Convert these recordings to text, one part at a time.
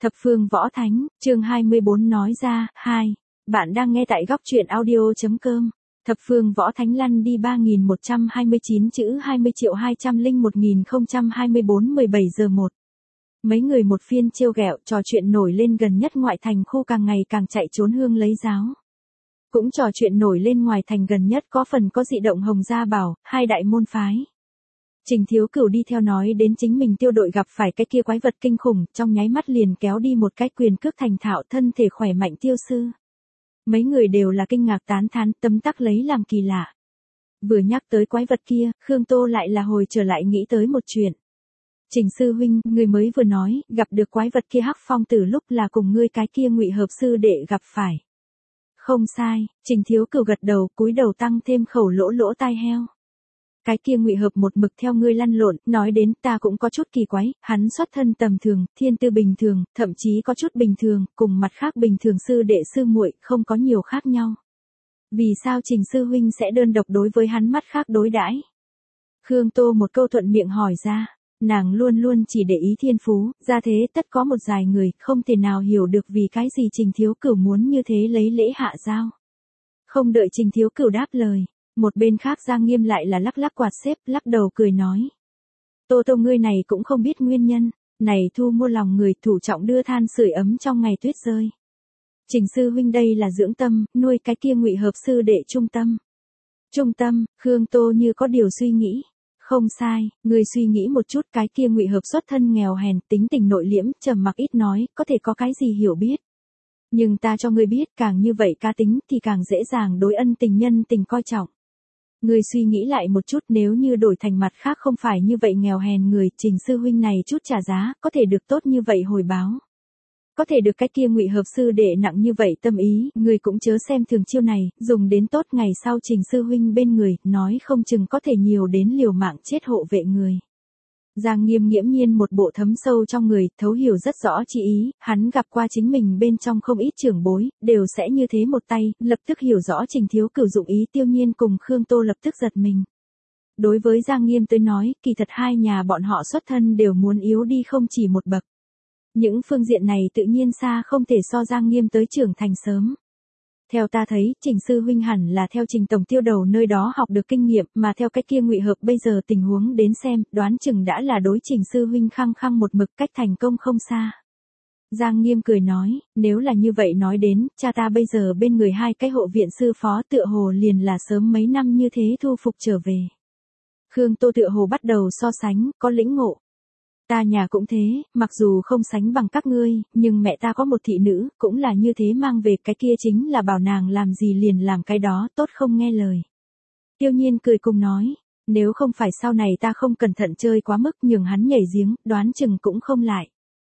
Thập phương võ thánh, chương 24 nói ra, 2. Bạn đang nghe tại góc truyện audio.com. Thập phương võ thánh lăn đi 3129 chữ 20.201.024 17 giờ 1. Mấy người một phiên trêu ghẹo trò chuyện nổi lên gần nhất ngoại thành khu càng ngày càng chạy trốn hương lấy giáo. Cũng trò chuyện nổi lên ngoài thành gần nhất có phần có dị động Hồng Gia Bảo, hai đại môn phái. Trình Thiếu Cửu đi theo nói đến chính mình tiêu đội gặp phải cái kia quái vật kinh khủng, trong nháy mắt liền kéo đi một cái quyền cước thành thạo thân thể khỏe mạnh tiêu sư. Mấy người đều là kinh ngạc tán thán, tấm tắc lấy làm kỳ lạ. Vừa nhắc tới quái vật kia, Khương Tô lại là hồi trở lại nghĩ tới một chuyện. Trình sư huynh, người mới vừa nói, gặp được quái vật kia Hắc Phong Tử lúc là cùng ngươi cái kia Ngụy Hợp sư đệ gặp phải. Không sai, Trình Thiếu Cửu gật đầu, cúi đầu tăng thêm khẩu lỗ tai heo. Cái kia Ngụy Hợp một mực theo ngươi lăn lộn, nói đến ta cũng có chút kỳ quái, hắn xuất thân tầm thường, thiên tư bình thường, thậm chí có chút bình thường, cùng mặt khác bình thường sư đệ sư muội không có nhiều khác nhau. Vì sao Trình sư huynh sẽ đơn độc đối với hắn mắt khác đối đãi? Khương Tô một câu thuận miệng hỏi ra, nàng luôn luôn chỉ để ý thiên phú, ra thế tất có một vài người, không thể nào hiểu được vì cái gì Trình Thiếu Cửu muốn như thế lấy lễ hạ giao. Không đợi Trình Thiếu Cửu đáp lời. Một bên khác Giang Nghiêm lại là lắc lắc quạt xếp, lắc đầu cười nói. Tô ngươi này cũng không biết nguyên nhân, này thu mua lòng người thủ trọng đưa than sưởi ấm trong ngày tuyết rơi. Trình sư huynh đây là dưỡng tâm, nuôi cái kia Ngụy Hợp sư đệ trung tâm. Trung tâm, Khương Tô như có điều suy nghĩ. Không sai, người suy nghĩ một chút cái kia Ngụy Hợp xuất thân nghèo hèn, tính tình nội liễm, trầm mặc ít nói, có thể có cái gì hiểu biết. Nhưng ta cho ngươi biết, càng như vậy cá tính thì càng dễ dàng đối ân tình nhân tình coi trọng. Người suy nghĩ lại một chút, nếu như đổi thành mặt khác không phải như vậy nghèo hèn người, Trình sư huynh này chút trả giá, có thể được tốt như vậy hồi báo. Có thể được cái kia Ngụy Hợp sư đệ nặng như vậy tâm ý, người cũng chớ xem thường chiêu này, dùng đến tốt ngày sau Trình sư huynh bên người, nói không chừng có thể nhiều đến liều mạng chết hộ vệ người. Giang Nghiêm nghiễm nhiên một bộ thấm sâu trong người, thấu hiểu rất rõ chi ý, hắn gặp qua chính mình bên trong không ít trưởng bối, đều sẽ như thế một tay, lập tức hiểu rõ Trình Thiếu Cửu dụng ý Tiêu Nhiên cùng Khương Tô lập tức giật mình. Đối với Giang Nghiêm tới nói, kỳ thật hai nhà bọn họ xuất thân đều muốn yếu đi không chỉ một bậc. Những phương diện này tự nhiên xa không thể so Giang Nghiêm tới trưởng thành sớm. Theo ta thấy, Trình sư huynh hẳn là theo Trình tổng tiêu đầu nơi đó học được kinh nghiệm, mà theo cái kia Ngụy Hợp bây giờ tình huống đến xem, đoán chừng đã là đối Trình sư huynh khăng khăng một mực, cách thành công không xa. Giang Nghiêm cười nói, nếu là như vậy nói đến, cha ta bây giờ bên người hai cái hộ viện sư phó tựa hồ liền là sớm mấy năm như thế thu phục trở về. Khương Tô tựa hồ bắt đầu so sánh, có lĩnh ngộ. Ta nhà cũng thế, mặc dù không sánh bằng các ngươi, nhưng mẹ ta có một thị nữ, cũng là như thế mang về, cái kia chính là bảo nàng làm gì liền làm cái đó, tốt không nghe lời. Tiêu Nhiên cười cùng nói, nếu không phải sau này ta không cẩn thận chơi quá mức nhường hắn nhảy giếng, đoán chừng cũng không lại.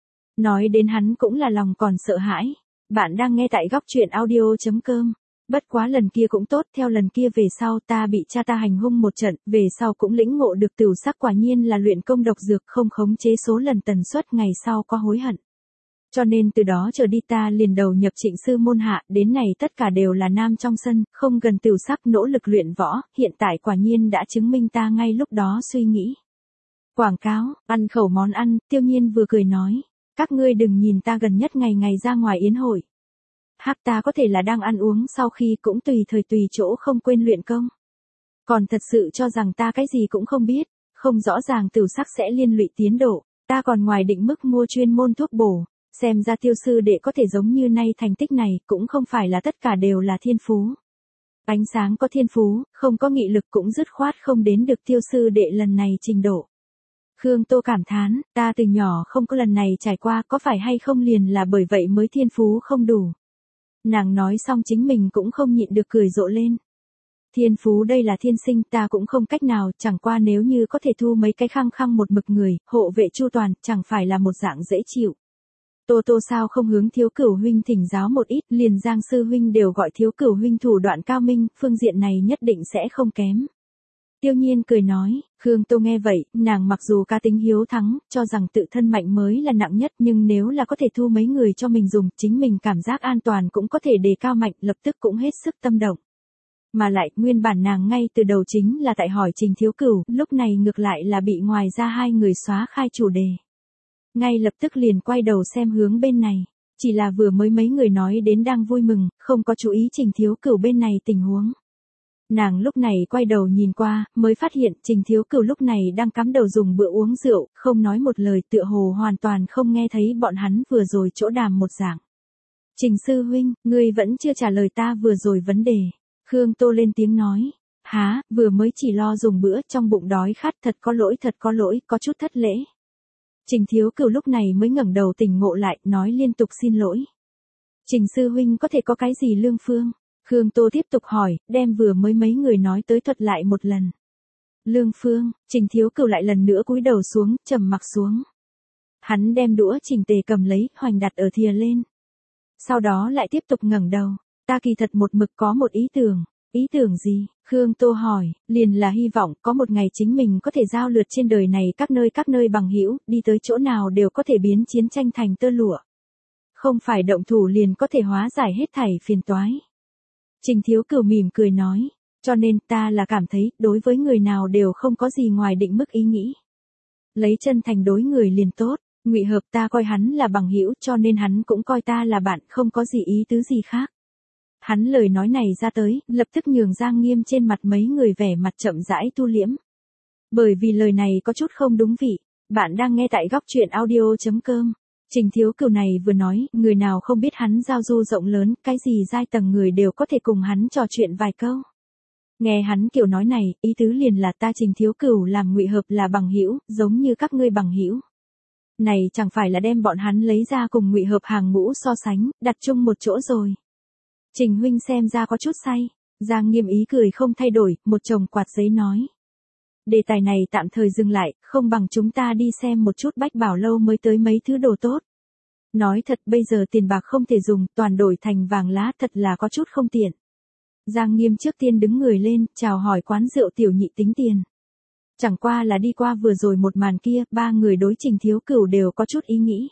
Nói đến hắn cũng là lòng còn sợ hãi. Bạn đang nghe tại góc truyện audio.com. Bất quá lần kia cũng tốt, theo lần kia về sau ta bị cha ta hành hung một trận, về sau cũng lĩnh ngộ được tửu sắc quả nhiên là luyện công độc dược không khống chế số lần tần suất, ngày sau có hối hận. Cho nên từ đó trở đi ta liền đầu nhập Trịnh sư môn hạ, đến này tất cả đều là nam trong sân, không gần tửu sắc nỗ lực luyện võ, hiện tại quả nhiên đã chứng minh ta ngay lúc đó suy nghĩ. Quảng cáo, ăn khẩu món ăn, Tiêu Nhiên vừa cười nói, các ngươi đừng nhìn ta gần nhất ngày ngày ra ngoài yến hội. Hắc ta có thể là đang ăn uống sau khi cũng tùy thời tùy chỗ không quên luyện công. Còn thật sự cho rằng ta cái gì cũng không biết, không rõ ràng tửu sắc sẽ liên lụy tiến độ, ta còn ngoài định mức mua chuyên môn thuốc bổ, xem ra Tiêu sư đệ có thể giống như nay thành tích này cũng không phải là tất cả đều là thiên phú. Ánh sáng có thiên phú, không có nghị lực cũng dứt khoát không đến được Tiêu sư đệ lần này trình độ. Khương Tô cảm thán, ta từ nhỏ không có lần này trải qua, có phải hay không liền là bởi vậy mới thiên phú không đủ. Nàng nói xong chính mình cũng không nhịn được cười rộ lên. Thiên phú đây là thiên sinh, ta cũng không cách nào, chẳng qua nếu như có thể thu mấy cái khăng khăng một mực người, hộ vệ chu toàn, chẳng phải là một dạng dễ chịu. Tô sao không hướng Thiếu Cửu huynh thỉnh giáo một ít, liền Giang sư huynh đều gọi Thiếu Cửu huynh thủ đoạn cao minh, phương diện này nhất định sẽ không kém. Tiêu Nhiên cười nói, Khương Tô nghe vậy, nàng mặc dù cá tính hiếu thắng, cho rằng tự thân mạnh mới là nặng nhất, nhưng nếu là có thể thu mấy người cho mình dùng, chính mình cảm giác an toàn cũng có thể đề cao mạnh, lập tức cũng hết sức tâm động. Mà lại, nguyên bản nàng ngay từ đầu chính là tại hỏi Trình Thiếu Cửu, lúc này ngược lại là bị ngoài ra hai người xóa khai chủ đề. ngay lập tức liền quay đầu xem hướng bên này. Chỉ là vừa mới mấy người nói đến đang vui mừng, không có chú ý Trình Thiếu Cửu bên này tình huống. Nàng lúc này quay đầu nhìn qua, mới phát hiện Trình Thiếu Cửu lúc này đang cắm đầu dùng bữa uống rượu, không nói một lời, tựa hồ hoàn toàn không nghe thấy bọn hắn vừa rồi chỗ đàm một dạng. Trình sư huynh, ngươi vẫn chưa trả lời ta vừa rồi vấn đề. Khương Tô lên tiếng nói. Há, vừa mới chỉ lo dùng bữa, trong bụng đói khát, thật có lỗi, có chút thất lễ. Trình Thiếu Cửu lúc này mới ngẩng đầu tỉnh ngộ lại, nói liên tục xin lỗi. Trình sư huynh có thể có cái gì lương phương? Khương Tô tiếp tục hỏi, đem vừa mới mấy người nói tới thuật lại một lần. Lương phương, Trình Thiếu Cửu lại lần nữa cúi đầu xuống, trầm mặc xuống. Hắn đem đũa chỉnh tề cầm lấy, hoành đặt ở thìa lên. Sau đó lại tiếp tục ngẩng đầu, ta kỳ thật một mực có một ý tưởng. Ý tưởng gì? Khương Tô hỏi, liền là hy vọng có một ngày chính mình có thể giao lượt trên đời này các nơi bằng hữu, đi tới chỗ nào đều có thể biến chiến tranh thành tơ lụa. Không phải động thủ liền có thể hóa giải hết thảy phiền toái. Trình Thiếu Cửu mỉm cười nói, cho nên ta là cảm thấy đối với người nào đều không có gì ngoài định mức ý nghĩ. Lấy chân thành đối người liền tốt, Ngụy Hợp ta coi hắn là bằng hữu cho nên hắn cũng coi ta là bạn, không có gì ý tứ gì khác. Hắn lời nói này ra tới, lập tức nhường Giang Nghiêm trên mặt mấy người vẻ mặt chậm rãi thu liễm. Bởi vì lời này có chút không đúng vị, bạn đang nghe tại góc truyện audio.com. Trình Thiếu Cửu này vừa nói, người nào không biết hắn giao du rộng lớn, cái gì giai tầng người đều có thể cùng hắn trò chuyện vài câu. Nghe hắn kiểu nói này, ý tứ liền là ta Trình Thiếu Cửu làm Ngụy Hợp là bằng hữu, giống như các ngươi bằng hữu. Này chẳng phải là đem bọn hắn lấy ra cùng Ngụy Hợp hàng ngũ so sánh, đặt chung một chỗ rồi. Trình huynh xem ra có chút say. Giang Nghiêm ý cười không thay đổi, một chồng quạt giấy nói. Đề tài này tạm thời dừng lại, không bằng chúng ta đi xem một chút Bách Bảo Lâu mới tới mấy thứ đồ tốt. Nói thật bây giờ tiền bạc không thể dùng, toàn đổi thành vàng lá thật là có chút không tiện. Giang Nghiêm trước tiên đứng người lên, chào hỏi quán rượu tiểu nhị tính tiền. Chẳng qua là đi qua vừa rồi một màn kia, ba người đối Trình Thiếu Cửu đều có chút ý nghĩ.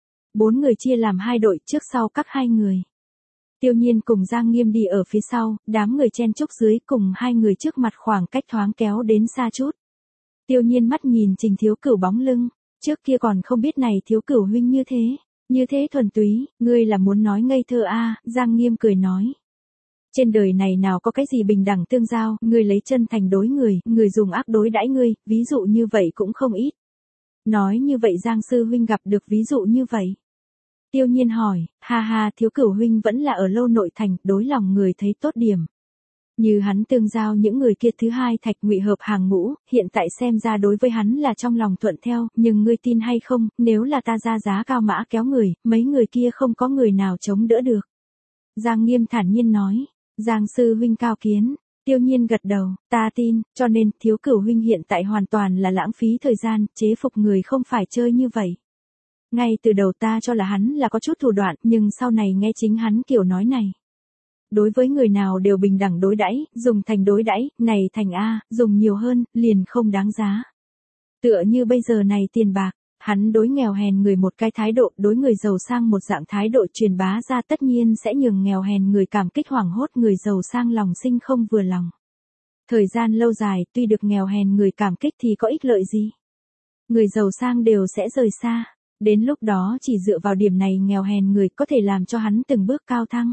4 người chia làm 2 đội, trước sau các 2 người. Tiêu Nhiên cùng Giang Nghiêm đi ở phía sau, đám người chen chúc dưới cùng 2 người trước mặt khoảng cách thoáng kéo đến xa chút. Tiêu Nhiên mắt nhìn Trình Thiếu Cửu bóng lưng, trước kia còn không biết này Thiếu Cửu huynh như thế thuần túy, ngươi là muốn nói ngây thơ a? Giang Nghiêm cười nói. Trên đời này nào có cái gì bình đẳng tương giao, ngươi lấy chân thành đối người dùng ác đối đãi ngươi, ví dụ như vậy cũng không ít. Nói như vậy Giang sư huynh gặp được ví dụ như vậy. Tiêu Nhiên hỏi, ha ha, Thiếu Cửu huynh vẫn là ở Lâu Nội thành, đối lòng người thấy tốt điểm. Như hắn tương giao những người kia thứ hai Thạch Ngụy Hợp hàng ngũ, hiện tại xem ra đối với hắn là trong lòng thuận theo, nhưng ngươi tin hay không, nếu là ta ra giá cao mã kéo người, mấy người kia không có người nào chống đỡ được. Giang Nghiêm thản nhiên nói, Giang sư huynh cao kiến. Tiêu Nhiên gật đầu, ta tin, cho nên Thiếu Cửu huynh hiện tại hoàn toàn là lãng phí thời gian, chế phục người không phải chơi như vậy. Ngay từ đầu ta cho là hắn là có chút thủ đoạn, nhưng sau này nghe chính hắn kiểu nói này. Đối với người nào đều bình đẳng đối đãi, dùng thành đối đãi, này thành A, dùng nhiều hơn, liền không đáng giá. Tựa như bây giờ này tiền bạc, hắn đối nghèo hèn người một cái thái độ, đối người giàu sang một dạng thái độ truyền bá ra tất nhiên sẽ nhường nghèo hèn người cảm kích hoảng hốt, người giàu sang lòng sinh không vừa lòng. Thời gian lâu dài, tuy được nghèo hèn người cảm kích thì có ích lợi gì? Người giàu sang đều sẽ rời xa. Đến lúc đó chỉ dựa vào điểm này nghèo hèn người có thể làm cho hắn từng bước cao thăng.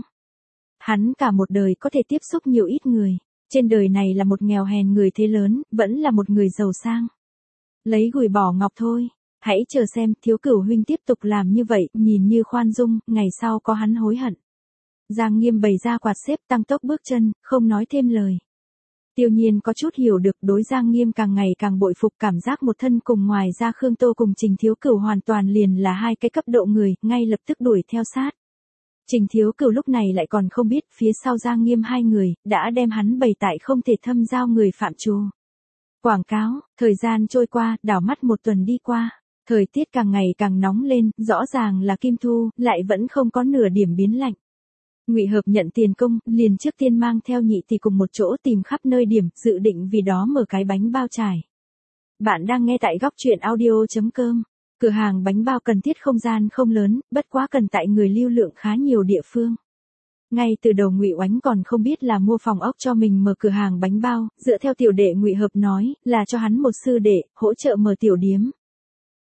Hắn cả một đời có thể tiếp xúc nhiều ít người. Trên đời này là một nghèo hèn người thế lớn, vẫn là một người giàu sang. Lấy gùi bỏ ngọc thôi. Hãy chờ xem Thiếu Cửu huynh tiếp tục làm như vậy, nhìn như khoan dung, ngày sau có hắn hối hận. Giang Nghiêm bày ra quạt xếp tăng tốc bước chân, không nói thêm lời. Tiêu Nhiên có chút hiểu được đối Giang Nghiêm càng ngày càng bội phục, cảm giác một thân cùng ngoài ra Khương Tô cùng Trình Thiếu Cửu hoàn toàn liền là hai cái cấp độ người, ngay lập tức đuổi theo sát. Trình Thiếu Cửu lúc này lại còn không biết phía sau Giang Nghiêm 2 người, đã đem hắn bày tại không thể thâm giao người phạm trù. Quảng cáo, thời gian trôi qua, đảo mắt một tuần đi qua. Thời tiết càng ngày càng nóng lên, rõ ràng là kim thu, lại vẫn không có nửa điểm biến lạnh. Ngụy Hợp nhận tiền công, liền trước tiên mang theo nhị tỷ cùng một chỗ tìm khắp nơi điểm, dự định vì đó mở cái bánh bao trải. Bạn đang nghe tại góc truyện audio.com. Cửa hàng bánh bao cần thiết không gian không lớn, bất quá cần tại người lưu lượng khá nhiều địa phương. Ngay từ đầu Ngụy Oánh còn không biết là mua phòng ốc cho mình mở cửa hàng bánh bao, dựa theo tiểu đệ Ngụy Hợp nói, là cho hắn một sư đệ, hỗ trợ mở tiểu điếm.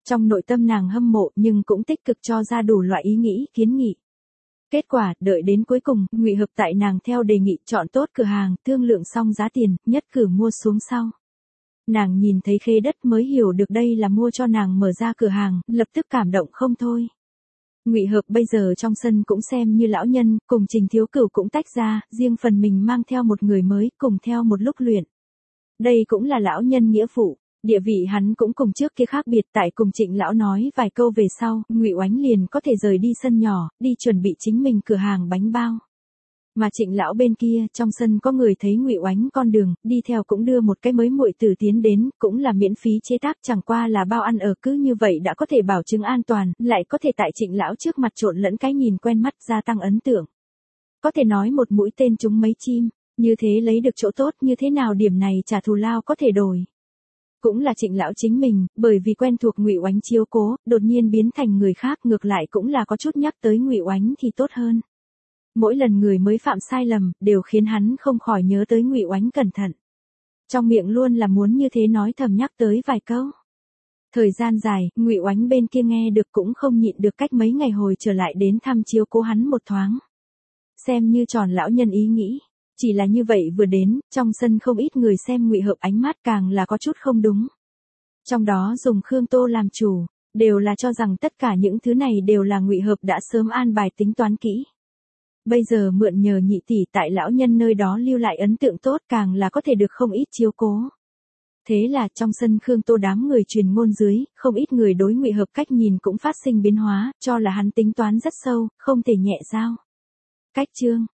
Trong nội tâm nàng hâm mộ nhưng cũng tích cực cho ra đủ loại ý nghĩ, kiến nghị. Kết quả, đợi đến cuối cùng, Ngụy Hợp tại nàng theo đề nghị chọn tốt cửa hàng, thương lượng xong giá tiền, nhất cử mua xuống sau. Nàng nhìn thấy khê đất mới hiểu được đây là mua cho nàng mở ra cửa hàng, lập tức cảm động không thôi. Ngụy Hợp bây giờ trong sân cũng xem như lão nhân, cùng Trình Thiếu Cửu cũng tách ra, riêng phần mình mang theo một người mới, cùng theo một lúc luyện. Đây cũng là lão nhân nghĩa phụ, địa vị hắn cũng cùng trước kia khác biệt, tại cùng Trịnh lão nói vài câu về sau, Ngụy Oánh liền có thể rời đi sân nhỏ, đi chuẩn bị chính mình cửa hàng bánh bao. Mà Trịnh lão bên kia, trong sân có người thấy Ngụy Oánh con đường, đi theo cũng đưa một cái mới muội tử tiến đến, cũng là miễn phí chế tác, chẳng qua là bao ăn ở, cứ như vậy đã có thể bảo chứng an toàn, lại có thể tại Trịnh lão trước mặt trộn lẫn cái nhìn quen mắt, gia tăng ấn tượng. Có thể nói một mũi tên trúng mấy chim, như thế lấy được chỗ tốt, như thế nào điểm này trả thù lao có thể đổi. Cũng là Trịnh lão chính mình, bởi vì quen thuộc Ngụy Oánh chiếu cố, đột nhiên biến thành người khác, ngược lại cũng là có chút nhắc tới Ngụy Oánh thì tốt hơn. Mỗi lần người mới phạm sai lầm, đều khiến hắn không khỏi nhớ tới Ngụy Oánh cẩn thận. Trong miệng luôn là muốn như thế nói thầm nhắc tới vài câu. Thời gian dài, Ngụy Oánh bên kia nghe được cũng không nhịn được, cách mấy ngày hồi trở lại đến thăm chiếu cố hắn một thoáng. Xem như tròn lão nhân ý nghĩ. Chỉ là như vậy vừa đến, trong sân không ít người xem Ngụy Hợp ánh mắt càng là có chút không đúng. Trong đó dùng Khương Tô làm chủ, đều là cho rằng tất cả những thứ này đều là Ngụy Hợp đã sớm an bài tính toán kỹ. Bây giờ mượn nhờ nhị tỷ tại lão nhân nơi đó lưu lại ấn tượng tốt, càng là có thể được không ít chiếu cố. Thế là trong sân Khương Tô đám người truyền ngôn dưới, không ít người đối Ngụy Hợp cách nhìn cũng phát sinh biến hóa, cho là hắn tính toán rất sâu, không thể nhẹ giao. Cách chương